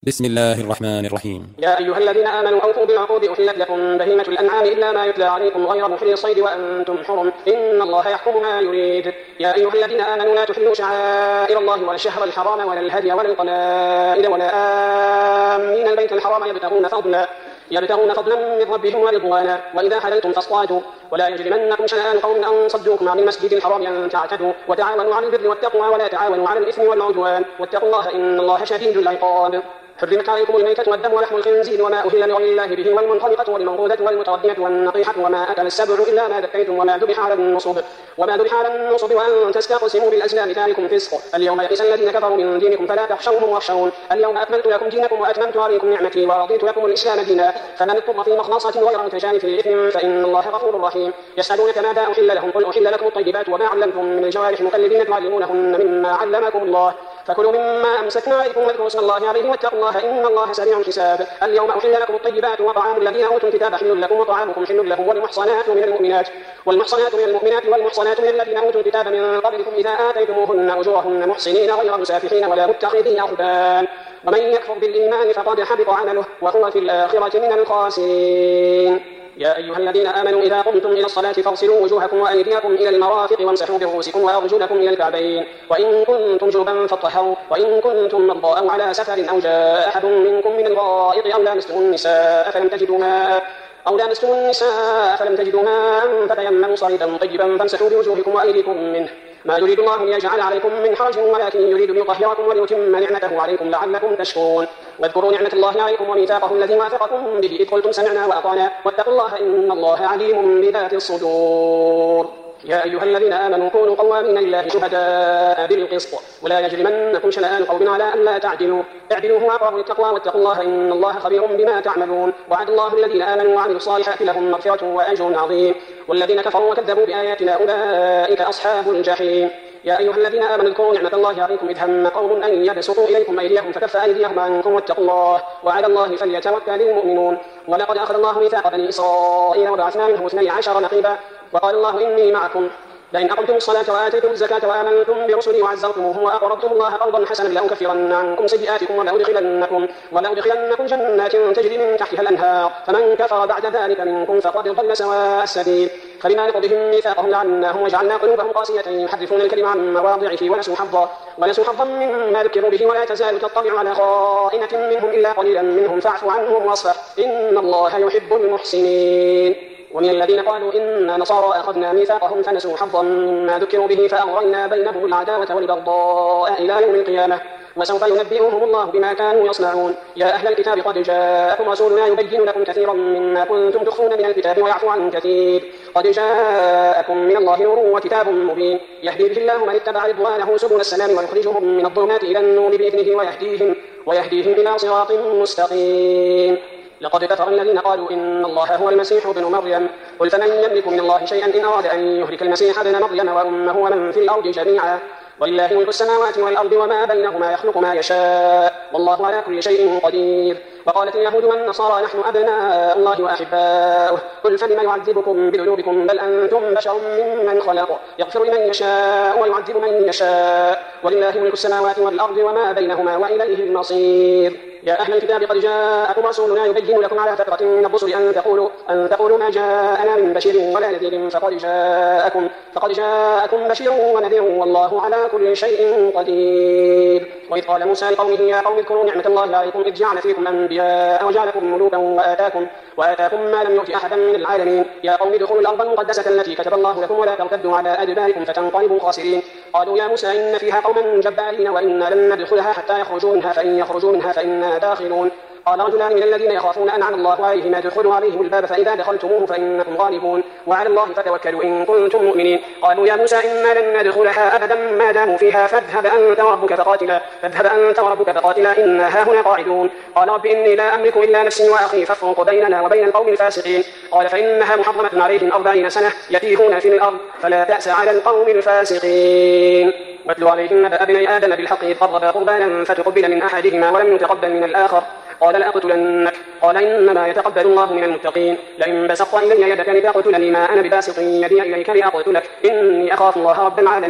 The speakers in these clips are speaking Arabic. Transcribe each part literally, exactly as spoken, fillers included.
بسم الله الرحمن الرحيم. يا أيها الذين آمنوا أوفوا بالعقود أحلت لكم بهيمة الأنعام إلا ما يتلى عليكم غير محل الصيد وأنتم حرم إن الله يحكم ما يريد. يا أيها الذين آمنوا لا تحلوا شعائر الله ولا الشهر الحرام ولا الهدي ولا القلائد ولا آمين البيت الحرام يبتغون فضلا يبتغون فضلا من ربهم ورضوانا وإذا حللتم فاصطادوا ولا يجرمنكم شنآن قوم أن صدوكم عن المسجد الحرام أن تعتدوا وتعاونوا على البر والتقوى ولا تعاونوا على الإثم والعدوان واتقوا الله إن الله شديد العقاب. حرمت عليكم الميتة والدم ولحم الخنزير وما أهل لغير الله به والمنخنقة والموقوذة والمتردية والنطيحة وما أكل السبع إلا ما ذكيتم وما ذبح على النصب وما ذبح على النصب وأن تستقسموا بالأزلام ذلكم فسق. اليوم يئس الذين كفروا من دينكم فلا تخشوهم واخشون اليوم أكملت لكم دينكم وأتممت عليكم نعمتي ورضيت لكم الإسلام دينا فمن اضطر في مخنصة غير متجانف لإثم فإن الله غفور رحيم. يسألونك ماذا أحل لهم قل أحل لكم الطيبات وما علمتم من الجوارح مكلبين تعلمونهن مما علمكم الله فكلوا مما أمسكنا عليكم واذكروا اسم الله عليه واتقوا الله إن الله سريع الحساب. اليوم أحل لكم الطيبات وطعام الذين أوتوا الكتاب حل لكم وطعامكم حل لهم والمحصنات من المؤمنات والمحصنات من المؤمنات والمحصنات من الذين أوتوا الكتاب من قبلكم إذا آتيتموهن أجورهن محصنين غير مسافحين ولا متخذي أخدان ومن يكفر بالإيمان فقد حبط عمله وهو في الآخرة من الخاسرين. يا أيها الذين آمنوا إذا قمتم إلى الصلاة فاغسلوا وجوهكم وأيديكم إلى المرافق وامسحوا برؤوسكم وأرجلكم إلى الكعبين وإن كنتم جنبا فاطهروا وإن كنتم مرضى أو على سفر أو جاء أحد منكم من الغائط أو لامستم النساء فلم تجدوا ماء أو لامستم النساء فلم تجدوا ماء فتيمموا صعيدا طيبا فامسحوا بوجوهكم وأيديكم منه ما يريد الله ليجعل عليكم من حرج ولكن يريد ليطهركم وليتم نعمته عليكم لعلكم تشكرون. واذكروا نعمة الله عليكم وميثاقه الذي واثقكم به إذ قلتم سمعنا وأطعنا واتقوا الله إن الله عليم بذات الصدور. يا أيها الذين آمنوا كونوا قوامين لله شهداء بالقسط ولا يجرمنكم شنآن قوم على أن لا تعدلوا اعدلوا هو أقرب للتقوى واتقوا الله إن الله خبير بما تعملون. وعد الله الذين آمنوا وعملوا الصالحات لهم مغفرة وأجر عظيم والذين كفروا وكذبوا بآياتنا أولئك أصحاب الجحيم. يا أيها الذين آمنوا اذكروا نعمة الله عليكم إذ هم قوم أن يبسطوا إليكم أيديهم فكف أيديهم عنكم واتقوا الله وعلى الله فليتوكل المؤمنون. ولقد أخذ الله ميثاق بني إسرائيل وبعثنا منهم اثني عشر نقيبا وقال الله إني معكم لئن أقمتم الصلاة وآتيتم الزكاة وآمنتم برسلي وعزرتموه وأقرضتم الله قرضا حسنا لأكفرن عنكم سيئاتكم ولأدخلنكم ولأدخلنكم جنات تجري من تحتها الأنهار فمن كفر بعد ذلك منكم فقد ضل سواء السبيل. فبما نقضهم ميثاقهم لعناهم وجعلنا قلوبهم قاسية يحرفون الكلم عن مواضعه ونسوا حظا ونسوا حظا مما ذكروا به ولا تزال تطلع على خائنة منهم إلا قليلا منهم فاعف عنهم واصفح إن الله يحب المحسنين. ومن الذين قالوا إن نصارى أخذنا ميثاقهم فنسوا حظا مما ذكروا به فأغرينا بينهم العداوة والبغضاء إلى يوم القيامة وسوف ينبئهم الله بما كانوا يصنعون. يا أهل الكتاب قد جاءكم رسولنا يبين لكم كثيرا مما كنتم تخفون من الكتاب ويعفو عن كثير قد جاءكم من الله نور وكتاب مبين يهدي به الله من اتبع رضوانه سبل السلام ويخرجهم من الظلمات إلى النور بإذنه ويهديهم, ويهديهم إلى صراط مستقيم. لقد كفر الذين قالوا إن الله هو المسيح ابن مريم قل فمن يملك من الله شيئا إن أراد أن يهلك المسيح ابن مريم وأمه ومن في الأرض جميعا ولله ملك السماوات والأرض وما بينهما يخلق ما يشاء والله على كل شيء قدير. وقالت اليهود والنصارى نحن أبناء الله وأحباؤه قل فلم يعذبكم بذنوبكم بل أنتم بشر ممن خلق يغفر لمن يشاء ويعذب من يشاء ولله ملك السماوات والأرض وما بينهما وإليه المصير. يا أهل الكتاب قد جاءكم رسولنا يبين لكم على فترة من الرسل أن تقولوا أن تقولوا ما جاءنا من بشير ولا نذير فقد جاءكم فقد جاءكم بشير ونذير والله على كل شيء قدير. وإذ قال موسى لقومه يا قوم اذكروا نعمة الله عليكم إذ جعل فيكم أنبياء وجعلكم ملوكا وآتاكم وآتاكم ما لم يؤت أحدا من العالمين يا قوم ادخلوا الأرض المقدسة التي كتب الله لكم ولا ترتدوا على أدباركم فتنقلبوا خاسرين. قالوا يا موسى إن فيها قوما جبارين وإنا لن ندخلها حتى يخرجوا منها فإن يخرجوا منها فإنا داخلون. قال رجلان من الذين يخافون أنعم الله عليهم ادخلوا عليهم الباب فإذا دخلتموه فإنكم غالبون وعلى الله فتوكلوا إن كنتم مؤمنين. قالوا يا موسى إنا لن ندخلها أبدا ما داموا فيها فاذهب أنت وربك فقاتلا فاذهب أنت وربك فقاتلا إنا هاهنا قاعدون. قال رب إني لا أملك إلا نفسي وأخي فافرق بيننا وبين القوم الفاسقين. قال فإنها محرمة عليهم أربعين سنة يتيهون في الأرض فلا تأس على القوم الفاسقين. واتلوا عليهم نبأ ابني آدم بالحق إذ قربا قربانا فتقبل من أحدهما ولم يتقبل من الآخر قال لأقتلنك قال إنما يتقبل الله من المتقين لئن بسطت إلي يدك لتقتلني ما أنا بباسط يدي إليك لأقتلك إني أخاف الله رب العالمين.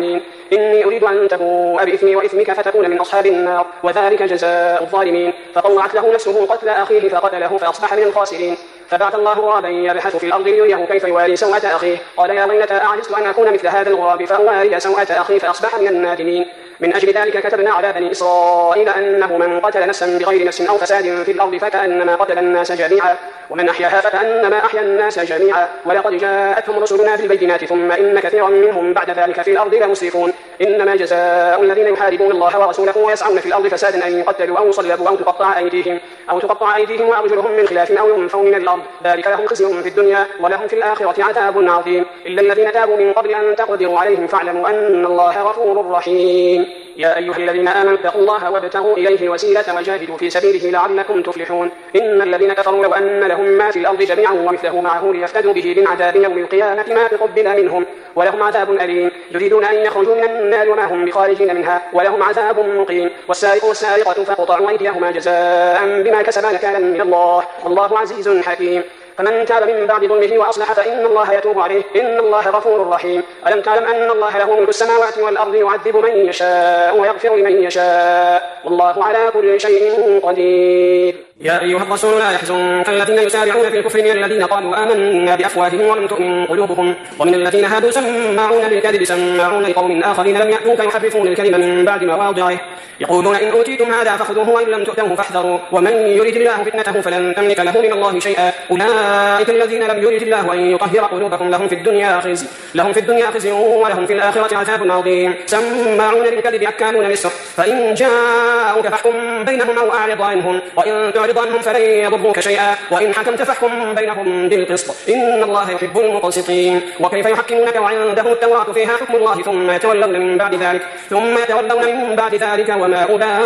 إني أريد أن تبوء بإثمي وإثمك فتكون من أصحاب النار وذلك جزاء الظالمين. فطوعت له نفسه قتل أخيه فقتله فأصبح من الخاسرين. فبعث الله غرابا يبحث في الأرض ليريه كيف يواري سوءة أخيه قال يا ويلتى أعجزت أن أكون مثل هذا الغراب فأواري سوءة أخي فأصبح من النادمين. من أجل ذلك كتبنا على بني إسرائيل أنه من قتل نفسا بغير نفس أو فساد في الأرض فكأنما قتل الناس جميعا ومن أحياها فكأنما أحيا الناس جميعا ولقد جاءتهم رسلنا بالبينات ثم إن كثيرا منهم بعد ذلك في الأرض لمسرفون. إنما جزاء الذين يحاربون الله ورسوله ويسعون في الأرض فسادا أن يقتلوا أو يصلبوا أو تقطع أيديهم أو تقطع أيديهم وأرجلهم من خلاف أو ينفوا من الأرض ذلك لهم خزي في الدنيا ولهم في الآخرة عذاب عظيم. إلا الذين تابوا من قبل أن تقدروا عليهم فاعلموا أن الله غفور رحيم. يا أيها الذين آمنوا اتقوا الله وابتغوا إليه الوسيلة وجاهدوا في سبيله لعلكم تفلحون. إن الذين كفروا لو أن لهم ما في الأرض جميعا ومثله معه ليفتدوا به من عذاب يوم القيامة ما تقبل منهم ولهم عذاب أليم. يريدون أن يخرجوا من النار وما هم بخارجين منها ولهم عذاب مقيم. والسارق والسارقة فاقطعوا أيديهما جزاء بما كسبا نكالا من الله والله عزيز حكيم. فمن تاب من بعد ظلمه وأصلح فإن الله يتوب عليه إن الله غفور رحيم. ألم تعلم أن الله له ملك السماوات والأرض يعذب من يشاء ويغفر لمن يشاء والله على كل شيء قدير. يا أيها الرسول لا يحزنك الذين يسارعون في الكفر من الذين قالوا آمنا بأفواههم ولم تؤمن قلوبهم ومن الذين هادوا سماعون للكذب سماعون لقوم آخرين لم يأتوك يحرفون الكلم من بعد مواضعه يقولون إن أوتيتم هذا فخذوه وإن لم تؤتوه فاحذروا ومن يرد الله فتنته فلن تملك له من الله شيئا أولئك الذين لم يرد الله أن يطهر قلوبهم لهم في الدنيا خزي لهم في الدنيا خزي ولهم في الآخرة عذاب عظيم. سماعون للكذب أكالون للسحت فإن جاءوك فاحكم بينهم أو أعرض عنهم وإن تعرض عنهم فلن يضروك شيئا وإن حكمت فاحكم بينهم بالقسط إن الله يحب المقسطين. وكيف يحكمونك وعندهم التوراة فيها حكم الله ثم يتولون من بعد ذلك ثم يتولون من بعد ذلك وما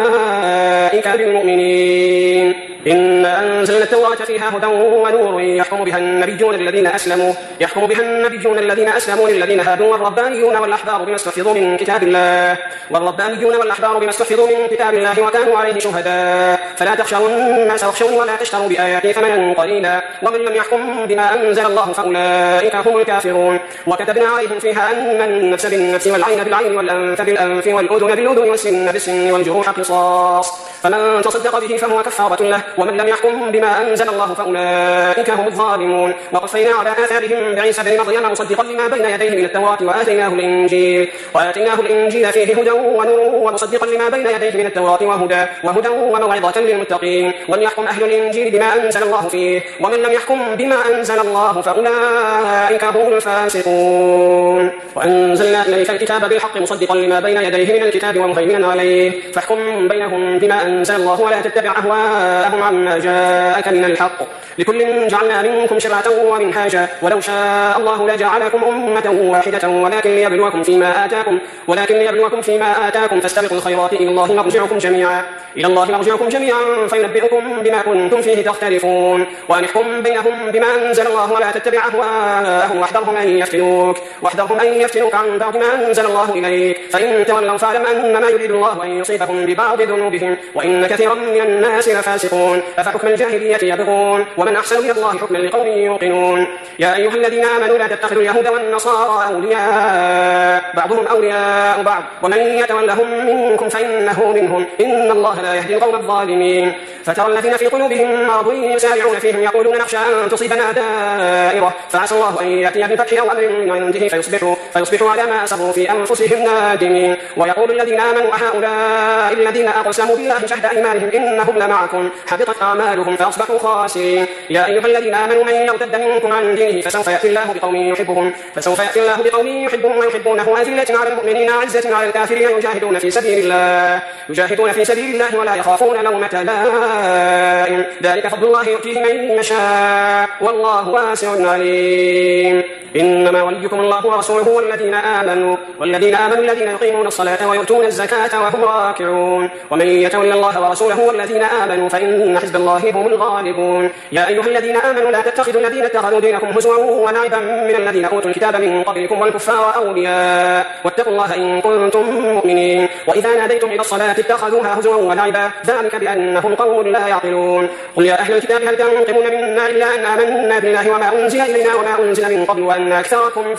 أولئك بالمؤمنين. إن أنزلنا التوراة فيها هدى ونور يحكم بها النبيون الذين أسلموا يحكم بها النبيون الذين أسلموا للذين هادوا والربانيون والأحبار بما استحفظوا من كتاب الله والربانيون والأحبار بما استحفظوا من كتاب الله وكانوا عليه شهداء فلا تخشوا الناس واخشوني ولا تشتروا بآياتي ثمنا قليلا ومن لم يحكم بما أنزل الله فأولئك هم الكافرون. وكتبنا عليهم فيها أن النفس بالنفس والعين بالعين والأنف بالأنف والأذن بالأذن والسن بالسن والجروح قصاص فمن تصدق به فهو كفارة له ومن لم يحكم بما أنزل الله فأولئك هم الظالمون. وقفينا على آثارهم بعيسى بن مريم مصدقا لما بين يديه من التوراة وآتيناه الإنجيل وآتيناه الإنجيل فيه هدى ونور ومصدقا لما بين يديه من التوراة وهدى وهدى وموعظة للمتقين. وليحكم أهل الإنجيل بما أنزل الله فيه ومن لم يحكم بما أنزل الله فأولئك هم الفاسقون. وأنزلنا إليك الكتاب بالحق مصدقا لما بين يديه من الكتاب ومهيمنا عليه فاحكم بينهم بما أنزل الله ولا تتبع أهواءهم عما جاءك من الحق لكل جعلنا منكم شرعة ومنهاجا ولو شاء الله لجعلكم أمة واحدة ولكن ليبلوكم فيما آتاكم ولكن ليبلوكم فيما آتاكم فاستبقوا الخيرات إلى الله مرجعكم جميعا إلى الله مرجعكم جميعا فينبئكم بما كنتم فيه تختلفون. وأن احكم بينهم بما أنزل الله ولا تتبع أهواءهم واحذرهم أن يفتنوك واحذرهم أن يفتنوك عن بعض ما أنزل الله إليك فإن تولوا فاعلم أنما يريد الله أن يصيبهم ببعض ذنوبهم وإن كثيرا من الناس لفاسقون. أفحكم الجاهلية يبغون ومن أحسن من الله حكما لقوم يوقنون. يا أيها الذين آمنوا لا تتخذوا اليهود والنصارى أولياء بعضهم أولياء بعض ومن يتولهم منكم فإنه منهم إن الله لا يهدي القوم الظالمين. فترى الذين في قلوبهم مرض يسارعون فيهم يقولون نخشى أن تصيبنا دائرة فعسى الله أن يأتي بالفتح أو أمر من عنده فيصبحوا, فيصبحوا على ما أسروا في أنفسهم نادمين. ويقول الذين آمنوا أهؤلاء الذين أقسموا بالله جهد أيمانهم إنهم لمعكم حبطت أعمالهم فأصبحوا خاسرين. يا أيها الذين آمنوا من يرتد منكم عن دينه فسوف يأتي الله بقوم يحبهم فسوف يأتي الله بقوم يحبهم ويحبونه أذلة على المؤمنين عزة على الكافرين يجاهدون في سبيل الله يجاهدون في سبيل الله ولا يخافون لومة لائم ذلك فضل الله يؤتيه من يشاء والله واسع عليم. إنما وليكم الله ورسوله والذين آمنوا والذين آمنوا الذين يقيمون الصلاة ويؤتون الزكاة وهم راكعون. ومن يتولى الله ورسوله والذين آمنوا فإن حزب الله هم الغالبون. يا أيها الذين آمنوا لا تتخذوا الذين اتخذوا دينكم هزوا ولعبا من الذين أوتوا الكتاب من قبلكم والكفار أولياء واتقوا الله إن كنتم مؤمنين. وإذا ناديتم إلى الصلاة اتخذوها هزوا ولعبا ذلك بأنهم قوم لا يعقلون. قل يا أهل الكتاب هل تنقمون منا إلا أن آمنا بالله وما أنزل إلينا وما أنزل من قبل وأن أكثركم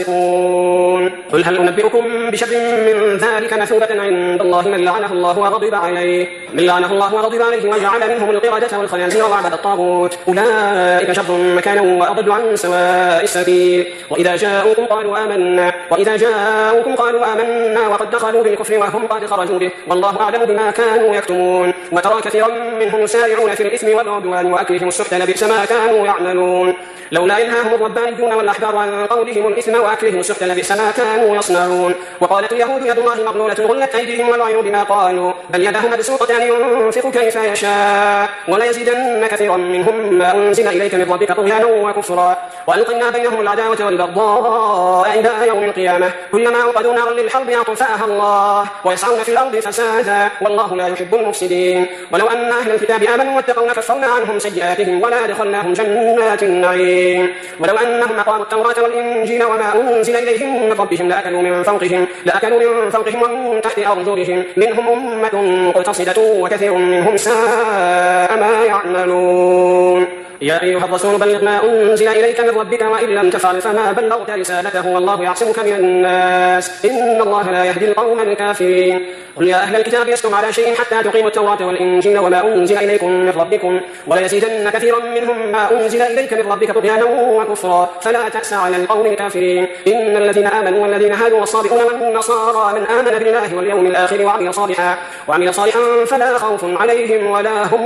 فاسقون. قل هل أنبئكم بشر من ذلك مثوبة عند الله من لعنه الله وغضب عليه من لعنه الله وغضب عليه وجعل منهم القردة والخنازير وعبد الطاغوت أولئك شر مكانا وأضل عن سواء السبيل. وإذا جاءوكم قالوا آمنا وإذا جاءوكم قالوا آمنا وقد دخلوا بالكفر وهم قد خرجوا به والله أعلم بما كانوا يكتمون. وترى كثيرا منهم يسارعون في الإثم والعدوان وأكلهم السحت لبئس ما كانوا يعملون. لولا ينهاهم الربانيون والأحبار عن قولهم الإثم وأكلهم السحت لبئس ما كانوا يصنعون. وقالت اليهود يد الله مغلولة غلت أيديهم ولعنوا بما قالوا بل يداه مبسوطتان ينفق كيف يشاء وليزيدن كثيرا منهم ما أنزل إليك من ربك طغيانا وكفرا وألقينا بينهم العداوة والبغضاء إلى يوم القيامة كلما أوقدوا نارا للحرب أطفأها الله ويسعون في الأرض فسادا والله لا يحب المفسدين. ولو أن أهل الكتاب آمنوا واتقوا لكفرنا عنهم سيئاتهم ولا دخلناهم جنات النعيم. ولو أنهم أقاموا التوراة والإنجيل وما أنزل إليهم من ربهم لأكلوا من فوقهم لأكلوا من فوقهم ومن تحت أرجلهم منهم أمة مقتصدة وكثير منهم ساء ما يعملون. يا أيها الرسول بلغ ما أنزل إليك من ربك وإن لم تفعل فما بلغت رسالته والله يعصمك من الناس إن الله لا يهدي القوم الكافرين. قل يا أهل الكتاب لستم على شيء حتى تقيموا التوراة والإنجيل وما أنزل إليكم من ربكم وليزيدن كثيرا منهم ما أنزل إليك من ربك طغيانا وكفرا فلا تأس على القوم الكافرين. إن الذين آمنوا والذين هادوا والصابئون والنصارى من آمن بالله واليوم الآخر وعمل صالحا وعمل صالحا فلا خوف عليهم ولا هم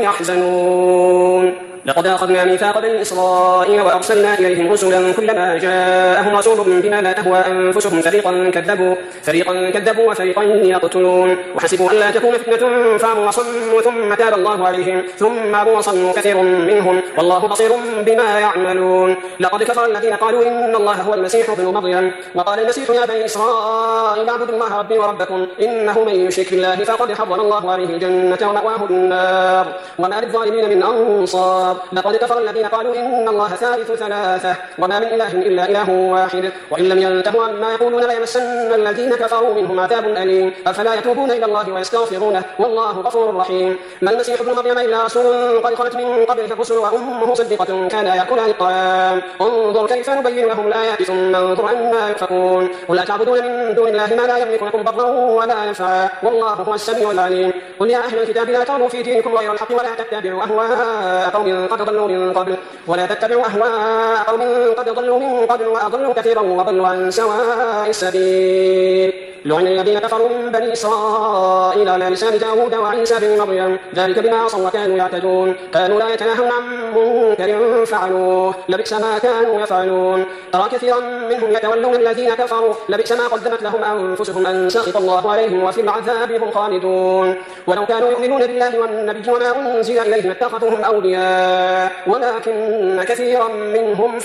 يحزنون. لقد أخذنا ميثاق بني إسرائيل وأرسلنا إليهم رسلا كلما جاءهم رسول بما لا تهوى أنفسهم فريقا كذبوا فريقا كذبوا وفريقا يقتلون وحسبوا أن لا تكون فتنة فعموا وصموا ثم تاب الله عليهم ثم عموا وصموا كثير منهم والله بصير بما يعملون. لقد كفر الذين قالوا إن الله هو المسيح ابن مريم وقال المسيح يا بني إسرائيل اعبدوا الله ربي وربكم إنه من يشرك بالله فقد حرم الله عليه الجنة ومأواه النار وما للظالمين من أنصار. لقد كفر الذين قالوا إن الله ثالث ثلاثة وما من إله إلا إله واحد وإن لم ينتهوا عما يقولون ليمسن الذين كفروا منهم عذاب أليم أفلا يتوبون إلى الله ويستغفرونه والله غفور رحيم. ما المسيح ابن مريم إلا رسول قد خلت من قبله الرسل وأمه صديقة كانا يأكلان الطعام انظر كيف نبين لهم الآيات ثم انظر أنا يؤفكون. قل أتعبدون من دون الله ما لا يملك لكم ضرا ولا نفعا والله هو السميع العليم. قل يا أهل الكتاب لا تغلوا في دينكم غير الحق ولا تتبعوا أهواء قوم قد ضلوا من قبل ولا تتبعوا أهواء قوم قد ضلوا من قبل وأضلوا كثيرا وضلوا عن سواء السبيل. لعن الذين كفروا من بني إسرائيل على لسان داود وعيسى بن مريم ذلك بما عصوا وكانوا يعتدون كانوا لا يتناهون عن منكر فعلوه لبئس ما كانوا يفعلون. ترى كثيرا منهم يتولون الذين كفروا لبئس ما قدمت لهم أنفسهم أن سخط الله عليهم وفي العذاب هم خالدون. ولو كانوا يؤمنون بالله والنبي وما أنزل إليهم اتخذوهم أولياء ولكن كثيرا منهم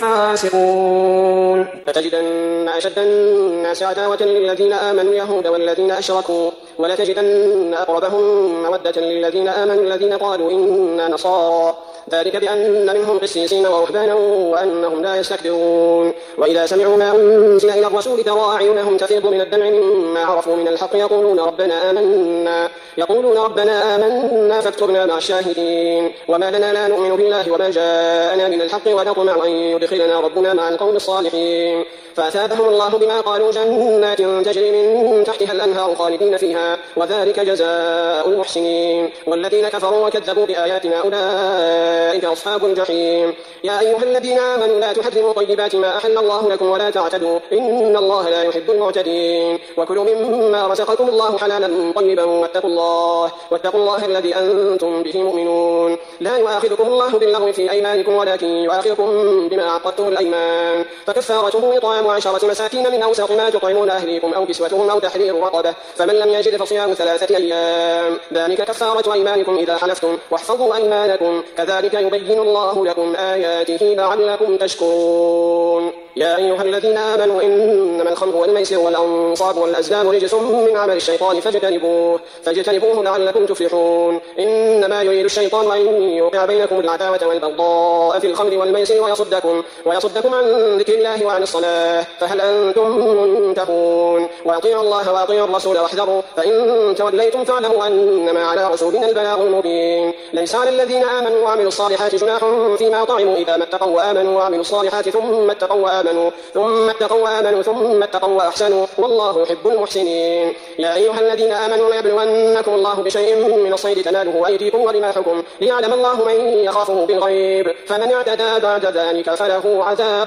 فاسقون. فتجدن أشد الناس عداوة للذين آمنوا اليهود والذين أشركوا ولتجدن أقربهم مودة للذين آمنوا الذين قالوا إنا نصارى ذلك بأن منهم قسيسين ورهبانا وأنهم لا يستكبرون. وإذا سمعوا ما أنزل إلى الرسول ترى أعينهم تفيض من الدمع مما عرفوا من الحق يقولون ربنا آمنا يقولون ربنا آمنا فاكتبنا مع الشاهدين. وما لنا لا نؤمن بالله وما جاءنا من الحق ونطمع أن يدخلنا ربنا مع القوم الصالحين. فأثابهم الله بما قالوا جنات تجري من تحتها الأنهار خالدين فيها وذلك جزاء المحسنين. والذين كفروا وكذبوا بآياتنا أولئك أصحاب الجحيم. يا أيها الذين آمنوا لا تحرموا طيبات ما أحل الله لكم ولا تعتدوا إن الله لا يحب المعتدين. وكلوا مما رزقكم الله حلالا طيبا واتقوا الله واتقوا الله الذي أنتم به مؤمنون. لا يؤاخذكم الله باللغو في أيمانكم ولكن يؤاخذكم بما عقدتم الأيمان فكفارته إطعام عشرة مساكين من أوسط ما تطعمون أهليكم أو كسوتهم أو تحرير رقبة فمن لم يجد فصيام ثلاثة أيام ذلك كفارة أيمانكم إذا حلفتم واحفظوا أيمانكم كذلك كذلك يبين الله لكم آياته لعلكم تشكرون. يا أيها الذين آمنوا إنما الخمر والميسر والأنصاب والأزلام رجس من عمل الشيطان فاجتنبوه فاجتنبوه لعلكم تفلحون. إنما يريد الشيطان أن يوقع بينكم العداوة والبغضاء في الخمر والميسر ويصدكم ويصدكم عن ذكر الله وعن الصلاة فهل أنتم منتهون. وأطيعوا الله وأطيعوا الرسول واحذروا فإن توليتم فاعلموا أنما على رسولنا البلاغ المبين. ليس على الذين آمنوا وعملوا الصالحات جناح فيما طعموا إذا ما اتقوا وآمنوا وعملوا الصالحات ثم اتقوا وآمنوا ثم اتقوا وآمنوا ثم اتقوا وأحسنوا والله يحب المحسنين. يا أيها الذين آمنوا ليبلونكم الله بشيء من الصيد تناله أيديكم ورماحكم ليعلم الله من يخافه بالغيب فمن اعتدى بعد ذلك فله عذاب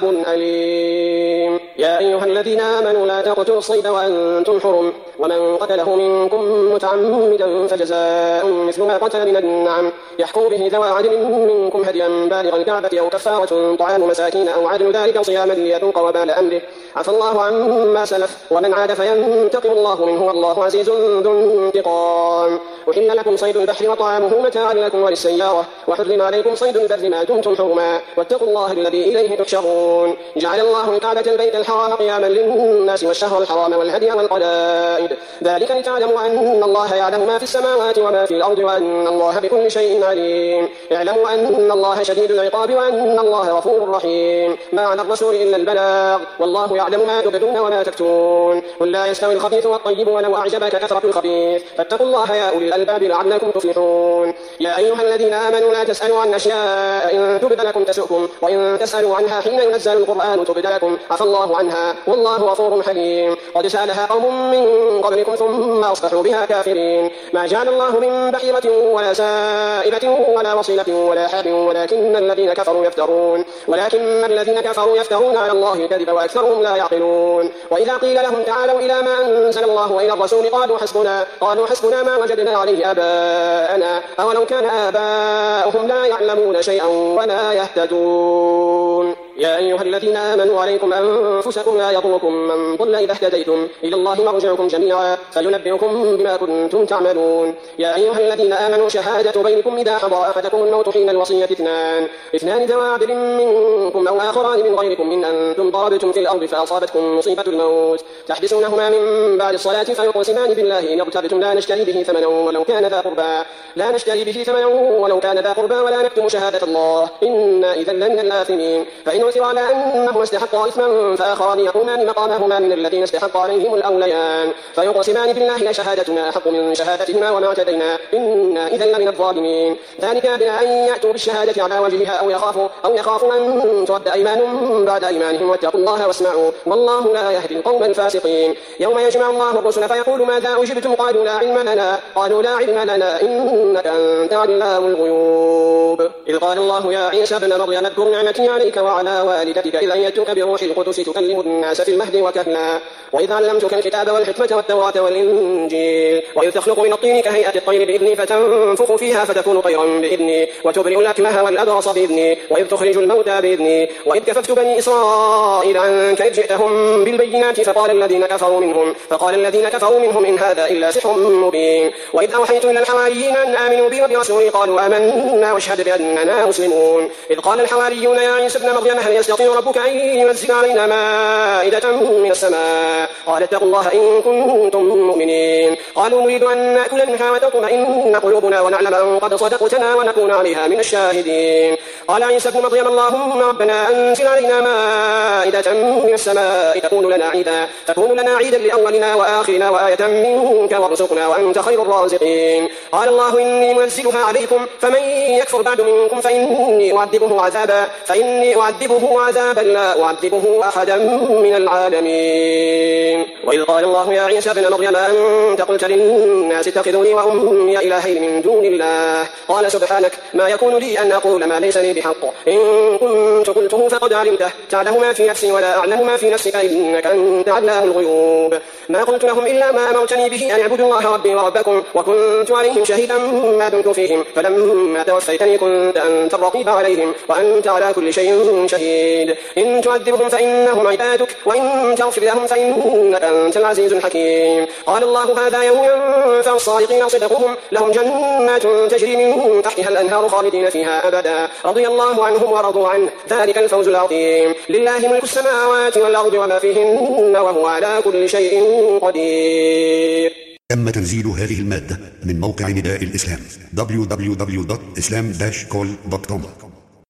أليم. يا أيها الذين آمنوا لا تقتلوا الصيد وأنتم حرم ومن قتله منكم متعمدا فجزاء مثل ما قتل من النعم يحكم به ذوى عدل منكم هديا بالغ الكعبة أو كفارة طعام مساكين أو عدل ذلك صياما ليذوق وبال أمره عفى الله عما سلف ومن عاد فينتقم الله منه والله عزيز ذو انتقام. أحل لكم صيد البحر وطعامه متاعا لكم وللسيارة وحرم عليكم صيد البر ما دمتم حرما واتقوا الله الذي إليه تحشرون. جعل الله الكعبة البيت الحرام قياما للناس والشهر الحرام والهدي والقلائد ذلك لتعلموا أن الله يعلم ما في السماوات وما في الأرض وأن الله بكل شيء عليم. اعلموا أن الله شديد العقاب وأن الله غفور رحيم. ما على الرسول إلا البلاغ والله يعلم ما تبدون وما تكتمون. قل لا يستوي الخبيث والطيب ولو أعجبك كثرة الخبيث فاتقوا الله يا أولي الألباب لعلكم تفلحون. يا أيها الذين آمنوا لا تسألوا عن أشياء إن تبد لكم تسؤكم وإن تسألوا عنها حين ينزل القرآن تبد لكم عفى الله عنها والله غفور حليم. قد سألها قوم من قبلكم ثم أصبحوا بها كافرين. ما جعل الله من بحيرة ولا سائبة ولا وصيلة ولا حاب ولكن الذين كفروا يفترون ولكن الذين كفروا يفترون على الله الكذب وأكثرهم لا يعقلون. وإذا قيل لهم تعالوا إلى ما أنزل الله وإلى الرسول قالوا حسبنا قالوا حسبنا ما وجدنا عليه آباءنا أولو كان آباؤهم لا يعلمون شيئا ولا يهتدون. يا أيها الذين آمنوا عليكم أنفسكم لا يضركم من ضل إذا اهتديتم إلى الله مرجعكم جميعا فينبئكم بما كنتم تعملون. يا أيها الذين آمنوا شهادة بينكم إذا حضر أحدكم الموت حين الوصية اثنان اثنان ذوى عدل منكم أو آخران من غيركم من أنتم ضربتم في الأرض فأصابتكم مصيبة الموت تحبسونهما من بعد الصلاة فيقسمان بالله إن ارتبتم لا نشتري به ثمنا ولو كان ذا قربى لا نشتري به ثمنا ولو كان ذا قربى ولا نكتم شهادة الله إنا إذا لمن الآثمين. فإن عثر على أنهما استحقا إثما فآخران يقومان مقامهما من الذين استحق عليهم الأوليان فيقسمان بالله لشهادتنا أحق من شهادتهما وما اعتدينا إنا إذا لمن الظالمين. ذلك بأن أن يأتوا بالشهادة على وجهها أو يخافوا أو يخافوا أن ترد أيمان بعد أيمانهم واتقوا الله واسمعوا والله لا يهدي القوم الفاسقين. يوم يجمع الله الرسل فيقول ماذا أجبتم قالوا لا علم لنا قالوا لا علم لنا إنك أنت علام الغيوب. إذ قال الله يا عيسى ابن مريم اذكر نعمتي عليك وعلى والدتك إذ أيدتك بروح القدس تكلم الناس في المهد وكهلا وإذ علمتك الكتاب والحكمة والتوراة والإنجيل وإذ تخلق من الطين كهيئة الطير بإذني فتنفخ فيها فتكون طيرا بإذني وتبرئ الأكمه والأبرص بإذني وإذ تخرج الموتى بإذني وإذ كففت بني إسرائيل عنك إذ جئتهم بالبينات فقال الذين كفروا منهم فقال الذين كفروا منهم إن هذا إلا سحر مبين. وإذ أوحيت إلى الحواريين أن آمنوا بي وبرسولي قالوا آمنا واشهد بأننا مسلمون. إذ قال الحواريون يا عيسى ابن مريم هل يستطيع ربك أن ينزل علينا مائدة من السماء قال اتقوا الله إن كنتم مؤمنين. قالوا نريد أن نأكل منها وتطمئن قلوبنا ونعلم أن قد صدقتنا ونكون عليها من الشاهدين. قال عيسى ابن مريم اللهم ربنا أنزل علينا مائدة من السماء تكون لنا عيدا تكون لنا عيدا لأولنا وآخرنا وآية منك وارزقنا وأنت خير الرازقين. قال الله إني منزلها عليكم فمن يكفر بعد منكم فإني أعذبه عذابا فإني أعذبه عذابا لا أعذبه أحدا من العالمين. وإذ قال الله يا عيسى ابن مريم أنت قلت للناس اتخذوني وأمي إلهين من دون الله قال سبحانك ما يكون لي أن أقول ما ليس لي بحق إن كنت قلته فقد علمته تعلم ما في نفسي ولا أعلم ما في نفسك إنك أنت علام الغيوب. ما قلت لهم إلا ما أمرتني به أن يعبدوا الله ربي وربكم وكنت عليهم شهيدا ما دمت فيهم فلما توفيتني الذي كنت أنت الرقيب عليهم وأنت على كل شيء شهيد. إن تعذبهم فإنهم عبادك وإن تغفر لهم فإنك أنت العزيز الحكيم. قال الله هذا يوم ينفع الصادقين صدقهم لهم جنات تجري من تحتها الأنهار خالدين فيها أبدا رضي الله عنهم ورضوا عنه ذلك الفوز العظيم. لله ملك السماوات والأرض وما فيهن وهو على كل شيء قدير. تم تنزيل هذه المادة من موقع نداء الإسلام دبليو دبليو دبليو دوت إسلام داش كول دوت كوم.